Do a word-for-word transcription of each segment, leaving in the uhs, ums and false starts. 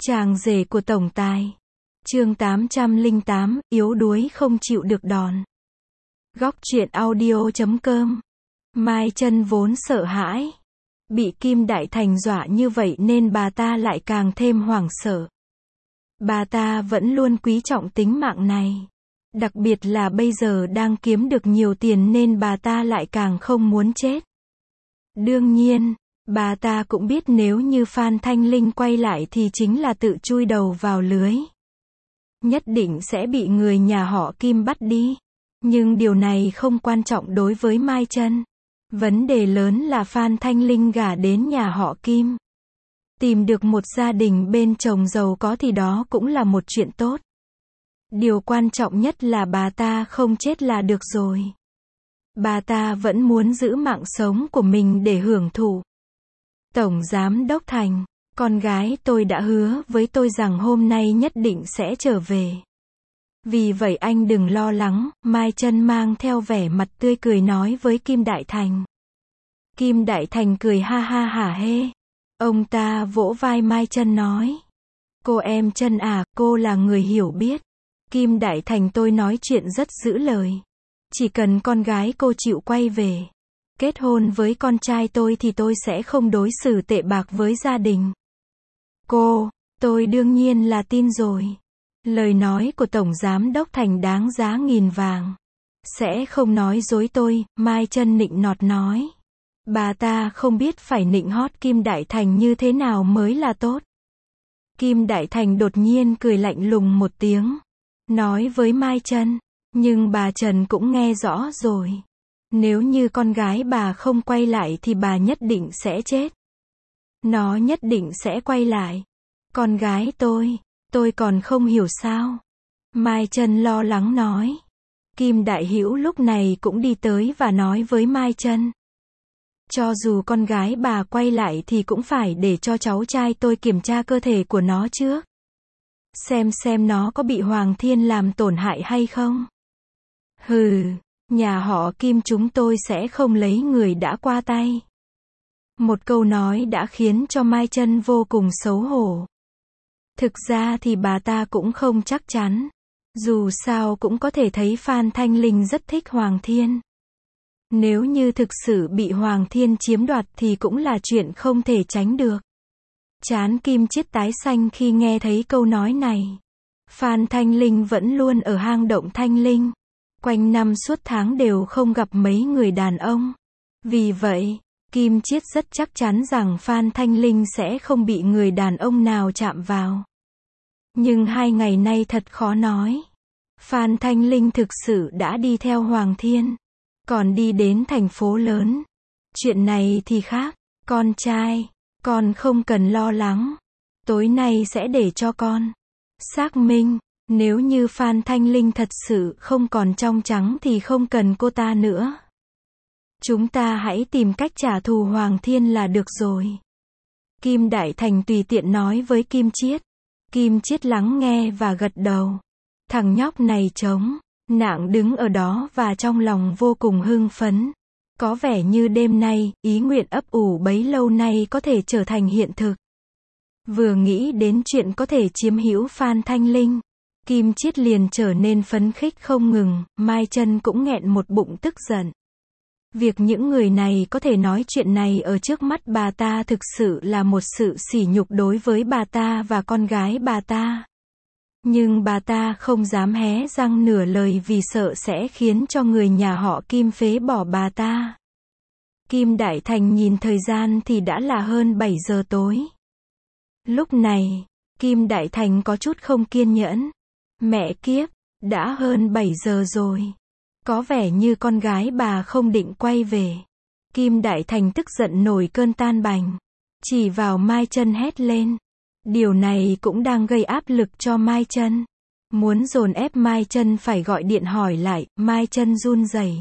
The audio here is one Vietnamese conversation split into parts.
Chàng rể của tổng tài. Chương tám trăm lẻ tám, yếu đuối không chịu được đòn. Góc truyện audio chấm com. Mai Chân vốn sợ hãi. Bị Kim Đại Thành dọa như vậy nên bà ta lại càng thêm hoảng sợ. Bà ta vẫn luôn quý trọng tính mạng này. Đặc biệt là bây giờ đang kiếm được nhiều tiền nên bà ta lại càng không muốn chết. Đương nhiên, bà ta cũng biết nếu như Phan Thanh Linh quay lại thì chính là tự chui đầu vào lưới. Nhất định sẽ bị người nhà họ Kim bắt đi. Nhưng điều này không quan trọng đối với Mai Chân. Vấn đề lớn là Phan Thanh Linh gả đến nhà họ Kim. Tìm được một gia đình bên chồng giàu có thì đó cũng là một chuyện tốt. Điều quan trọng nhất là bà ta không chết là được rồi. Bà ta vẫn muốn giữ mạng sống của mình để hưởng thụ. Tổng Giám Đốc Thành, con gái tôi đã hứa với tôi rằng hôm nay nhất định sẽ trở về. Vì vậy anh đừng lo lắng, Mai Chân mang theo vẻ mặt tươi cười nói với Kim Đại Thành. Kim Đại Thành cười ha ha hả hê. Ông ta vỗ vai Mai Chân nói. Cô em Chân à, cô là người hiểu biết. Kim Đại Thành tôi nói chuyện rất giữ lời. Chỉ cần con gái cô chịu quay về, kết hôn với con trai tôi thì tôi sẽ không đối xử tệ bạc với gia đình. Cô, tôi đương nhiên là tin rồi. Lời nói của Tổng Giám Đốc Thành đáng giá nghìn vàng. Sẽ không nói dối tôi, Mai Chân nịnh nọt nói. Bà ta không biết phải nịnh hót Kim Đại Thành như thế nào mới là tốt. Kim Đại Thành đột nhiên cười lạnh lùng một tiếng. Nói với Mai Chân, nhưng bà Trần cũng nghe rõ rồi. Nếu như con gái bà không quay lại thì bà nhất định sẽ chết. Nó nhất định sẽ quay lại. Con gái tôi, tôi còn không hiểu sao. Mai Chân lo lắng nói. Kim Đại Hữu lúc này cũng đi tới và nói với Mai Chân. Cho dù con gái bà quay lại thì cũng phải để cho cháu trai tôi kiểm tra cơ thể của nó trước. Xem xem nó có bị Hoàng Thiên làm tổn hại hay không. Hừ, nhà họ Kim chúng tôi sẽ không lấy người đã qua tay. Một câu nói đã khiến cho Mai Chân vô cùng xấu hổ. Thực ra thì bà ta cũng không chắc chắn. Dù sao cũng có thể thấy Phan Thanh Linh rất thích Hoàng Thiên. Nếu như thực sự bị Hoàng Thiên chiếm đoạt thì cũng là chuyện không thể tránh được. Trán Kim Chiết tái xanh khi nghe thấy câu nói này. Phan Thanh Linh vẫn luôn ở hang động Thanh Linh. Quanh năm suốt tháng đều không gặp mấy người đàn ông. Vì vậy, Kim Chiết rất chắc chắn rằng Phan Thanh Linh sẽ không bị người đàn ông nào chạm vào. Nhưng hai ngày nay thật khó nói. Phan Thanh Linh thực sự đã đi theo Hoàng Thiên. Còn đi đến thành phố lớn. Chuyện này thì khác. Con trai, con không cần lo lắng. Tối nay sẽ để cho con xác minh. Nếu như Phan Thanh Linh thật sự không còn trong trắng thì không cần cô ta nữa. Chúng ta hãy tìm cách trả thù Hoàng Thiên là được rồi. Kim Đại Thành tùy tiện nói với Kim Chiết. Kim Chiết lắng nghe và gật đầu. Thằng nhóc này trống nạng đứng ở đó và trong lòng vô cùng hưng phấn. Có vẻ như đêm nay, ý nguyện ấp ủ bấy lâu nay có thể trở thành hiện thực. Vừa nghĩ đến chuyện có thể chiếm hữu Phan Thanh Linh, Kim Chiết liền trở nên phấn khích không ngừng. Mai Chân cũng nghẹn một bụng tức giận. Việc những người này có thể nói chuyện này ở trước mắt bà ta thực sự là một sự sỉ nhục đối với bà ta và con gái bà ta. Nhưng bà ta không dám hé răng nửa lời vì sợ sẽ khiến cho người nhà họ Kim phế bỏ bà ta. Kim Đại Thành nhìn thời gian thì đã là hơn bảy giờ tối. Lúc này, Kim Đại Thành có chút không kiên nhẫn. Mẹ kiếp, đã hơn bảy giờ rồi. Có vẻ như con gái bà không định quay về. Kim Đại Thành tức giận nổi cơn tan bành. Chỉ vào Mai Chân hét lên. Điều này cũng đang gây áp lực cho Mai Chân. Muốn dồn ép Mai Chân phải gọi điện hỏi lại, Mai Chân run rẩy.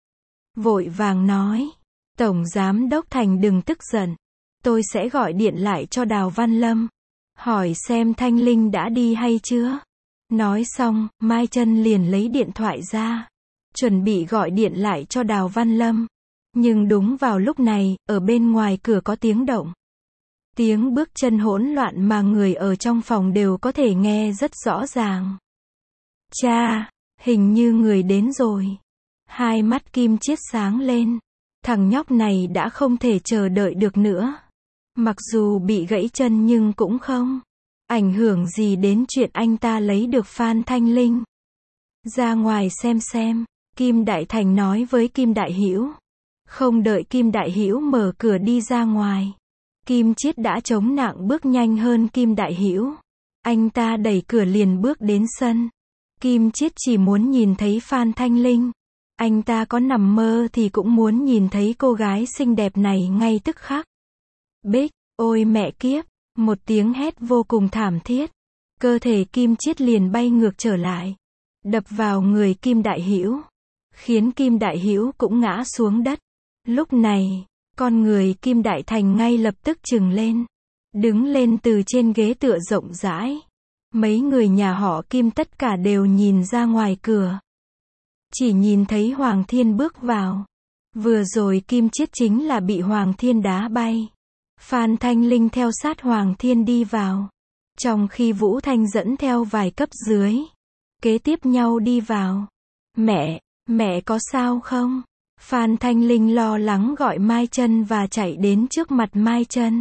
Vội vàng nói. Tổng Giám Đốc Thành đừng tức giận. Tôi sẽ gọi điện lại cho Đào Văn Lâm. Hỏi xem Thanh Linh đã đi hay chưa. Nói xong, Mai Chân liền lấy điện thoại ra. Chuẩn bị gọi điện lại cho Đào Văn Lâm. Nhưng đúng vào lúc này, ở bên ngoài cửa có tiếng động. Tiếng bước chân hỗn loạn mà người ở trong phòng đều có thể nghe rất rõ ràng. Cha, hình như người đến rồi. Hai mắt Kim Chiết sáng lên. Thằng nhóc này đã không thể chờ đợi được nữa. Mặc dù bị gãy chân nhưng cũng không ảnh hưởng gì đến chuyện anh ta lấy được Phan Thanh Linh. Ra ngoài xem xem, Kim Đại Thành nói với Kim Đại Hữu. Không đợi Kim Đại Hữu mở cửa đi ra ngoài, Kim Chiết đã chống nặng bước nhanh hơn Kim Đại Hữu. Anh ta đẩy cửa liền bước đến sân. Kim Chiết chỉ muốn nhìn thấy Phan Thanh Linh. Anh ta có nằm mơ thì cũng muốn nhìn thấy cô gái xinh đẹp này ngay tức khắc. Bích, ôi mẹ kiếp, một tiếng hét vô cùng thảm thiết. Cơ thể Kim Chiết liền bay ngược trở lại, đập vào người Kim Đại Hữu, khiến Kim Đại Hữu cũng ngã xuống đất. Lúc này, con người Kim Đại Thành ngay lập tức trừng lên, đứng lên từ trên ghế tựa rộng rãi. Mấy người nhà họ Kim tất cả đều nhìn ra ngoài cửa. Chỉ nhìn thấy Hoàng Thiên bước vào. Vừa rồi Kim Chiết chính là bị Hoàng Thiên đá bay. Phan Thanh Linh theo sát Hoàng Thiên đi vào. Trong khi Vũ Thanh dẫn theo vài cấp dưới, kế tiếp nhau đi vào. Mẹ, mẹ có sao không? Phan Thanh Linh lo lắng gọi Mai Chân và chạy đến trước mặt Mai Chân.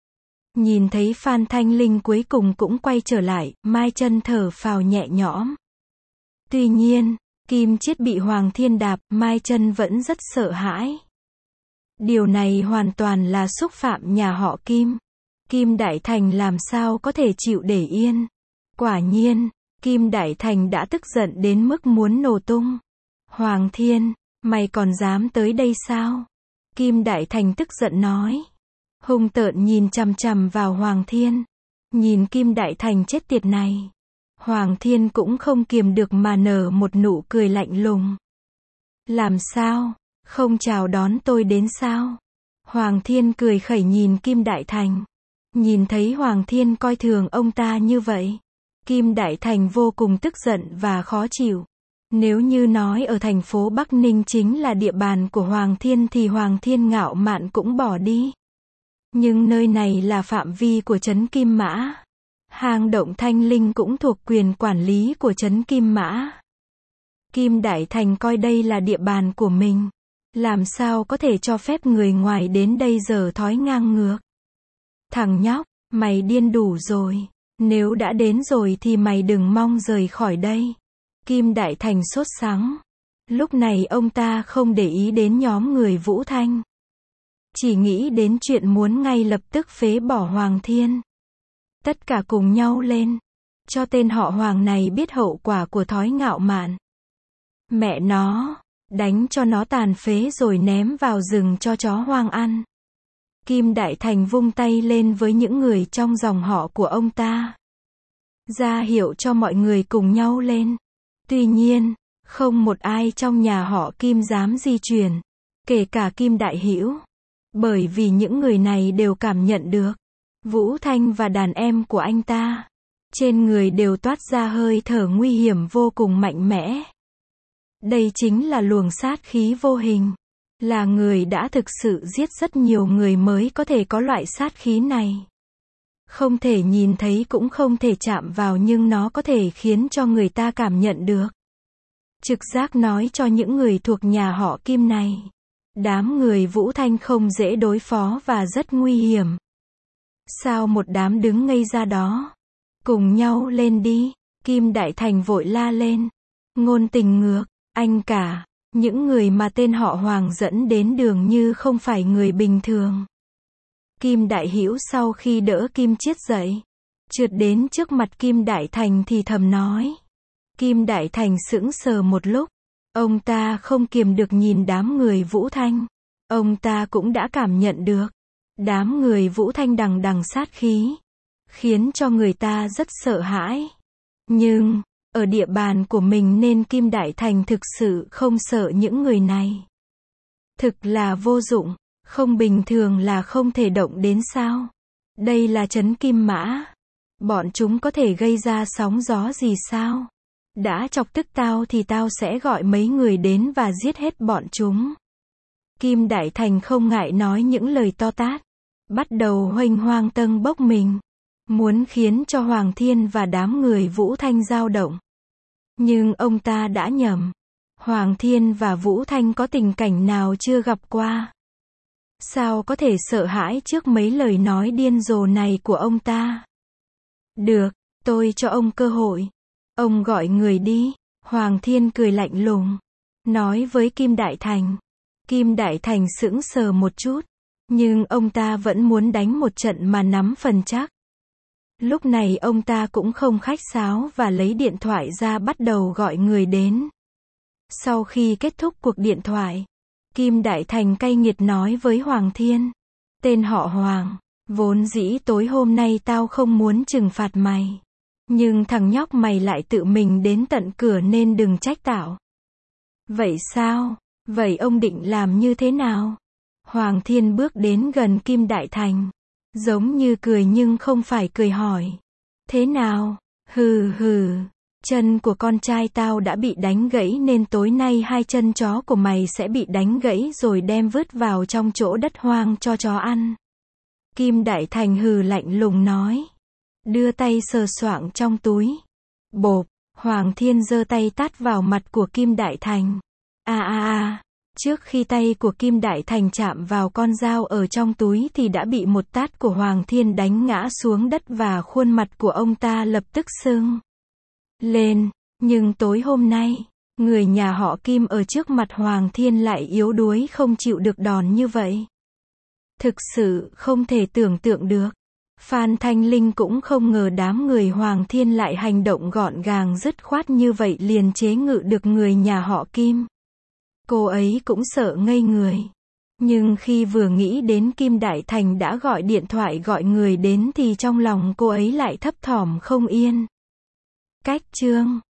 Nhìn thấy Phan Thanh Linh cuối cùng cũng quay trở lại, Mai Chân thở phào nhẹ nhõm. Tuy nhiên, Kim Chiết bị Hoàng Thiên đạp, Mai Chân vẫn rất sợ hãi. Điều này hoàn toàn là xúc phạm nhà họ Kim. Kim Đại Thành làm sao có thể chịu để yên. Quả nhiên, Kim Đại Thành đã tức giận đến mức muốn nổ tung. Hoàng Thiên, mày còn dám tới đây sao? Kim Đại Thành tức giận nói. Hung tợn nhìn chằm chằm vào Hoàng Thiên. Nhìn Kim Đại Thành chết tiệt này. Hoàng Thiên cũng không kiềm được mà nở một nụ cười lạnh lùng. Làm sao? Không chào đón tôi đến sao? Hoàng Thiên cười khẩy nhìn Kim Đại Thành. Nhìn thấy Hoàng Thiên coi thường ông ta như vậy, Kim Đại Thành vô cùng tức giận và khó chịu. Nếu như nói ở thành phố Bắc Ninh chính là địa bàn của Hoàng Thiên thì Hoàng Thiên ngạo mạn cũng bỏ đi. Nhưng nơi này là phạm vi của trấn Kim Mã. Hang động Thanh Linh cũng thuộc quyền quản lý của trấn Kim Mã. Kim Đại Thành coi đây là địa bàn của mình. Làm sao có thể cho phép người ngoài đến đây giở thói ngang ngược. Thằng nhóc, mày điên đủ rồi. Nếu đã đến rồi thì mày đừng mong rời khỏi đây. Kim Đại Thành sốt sắng. Lúc này ông ta không để ý đến nhóm người Vũ Thanh. Chỉ nghĩ đến chuyện muốn ngay lập tức phế bỏ Hoàng Thiên. Tất cả cùng nhau lên. Cho tên họ Hoàng này biết hậu quả của thói ngạo mạn. Mẹ nó, đánh cho nó tàn phế rồi ném vào rừng cho chó hoang ăn. Kim Đại Thành vung tay lên với những người trong dòng họ của ông ta. Ra hiệu cho mọi người cùng nhau lên. Tuy nhiên, không một ai trong nhà họ Kim dám di chuyển. Kể cả Kim Đại Hữu. Bởi vì những người này đều cảm nhận được. Vũ Thanh và đàn em của anh ta. Trên người đều toát ra hơi thở nguy hiểm vô cùng mạnh mẽ. Đây chính là luồng sát khí vô hình. Là người đã thực sự giết rất nhiều người mới có thể có loại sát khí này. Không thể nhìn thấy cũng không thể chạm vào nhưng nó có thể khiến cho người ta cảm nhận được. Trực giác nói cho những người thuộc nhà họ Kim này. Đám người Vũ Thanh không dễ đối phó và rất nguy hiểm. Sao một đám đứng ngây ra đó? Cùng nhau lên đi. Kim Đại Thành vội la lên. Ngôn Tình ngược, anh cả. Những người mà tên họ Hoàng dẫn đến đường như không phải người bình thường. Kim Đại Hữu sau khi đỡ Kim Chiết dậy, trượt đến trước mặt Kim Đại Thành thì thầm nói. Kim Đại Thành sững sờ một lúc. Ông ta không kiềm được nhìn đám người Vũ Thanh. Ông ta cũng đã cảm nhận được. Đám người Vũ Thanh đằng đằng sát khí. Khiến cho người ta rất sợ hãi. Nhưng, ở địa bàn của mình nên Kim Đại Thành thực sự không sợ những người này. Thực là vô dụng. Không bình thường là không thể động đến sao? Đây là trấn Kim Mã. Bọn chúng có thể gây ra sóng gió gì sao? Đã chọc tức tao thì tao sẽ gọi mấy người đến và giết hết bọn chúng. Kim Đại Thành không ngại nói những lời to tát. bắt đầu huênh hoang tâng bốc mình, muốn khiến cho Hoàng Thiên và đám người Vũ Thanh dao động. Nhưng ông ta đã nhầm. Hoàng Thiên và Vũ Thanh có tình cảnh nào chưa gặp qua. Sao có thể sợ hãi trước mấy lời nói điên rồ này của ông ta? Được, tôi cho ông cơ hội. Ông gọi người đi. Hoàng Thiên cười lạnh lùng, nói với Kim Đại Thành. Kim Đại Thành sững sờ một chút, nhưng ông ta vẫn muốn đánh một trận mà nắm phần chắc. Lúc này ông ta cũng không khách sáo và lấy điện thoại ra bắt đầu gọi người đến. Sau khi kết thúc cuộc điện thoại, Kim Đại Thành cay nghiệt nói với Hoàng Thiên. Tên họ Hoàng, vốn dĩ tối hôm nay tao không muốn trừng phạt mày. Nhưng thằng nhóc mày lại tự mình đến tận cửa nên đừng trách tao. Vậy sao? Vậy ông định làm như thế nào? Hoàng Thiên bước đến gần Kim Đại Thành, giống như cười nhưng không phải cười hỏi. Thế nào? Hừ hừ, chân của con trai tao đã bị đánh gãy nên tối nay hai chân chó của mày sẽ bị đánh gãy rồi đem vứt vào trong chỗ đất hoang cho chó ăn. Kim Đại Thành hừ lạnh lùng nói. Đưa tay sờ soạng trong túi. Bộp, Hoàng Thiên giơ tay tát vào mặt của Kim Đại Thành. A a a, trước khi tay của Kim Đại Thành chạm vào con dao ở trong túi thì đã bị một tát của Hoàng Thiên đánh ngã xuống đất và khuôn mặt của ông ta lập tức sưng lên. Nhưng tối hôm nay, người nhà họ Kim ở trước mặt Hoàng Thiên lại yếu đuối không chịu được đòn như vậy. Thực sự không thể tưởng tượng được. Phan Thanh Linh cũng không ngờ đám người Hoàng Thiên lại hành động gọn gàng dứt khoát như vậy liền chế ngự được người nhà họ Kim. Cô ấy cũng sợ ngây người. Nhưng khi vừa nghĩ đến Kim Đại Thành đã gọi điện thoại gọi người đến thì trong lòng cô ấy lại thấp thỏm không yên. Cách chương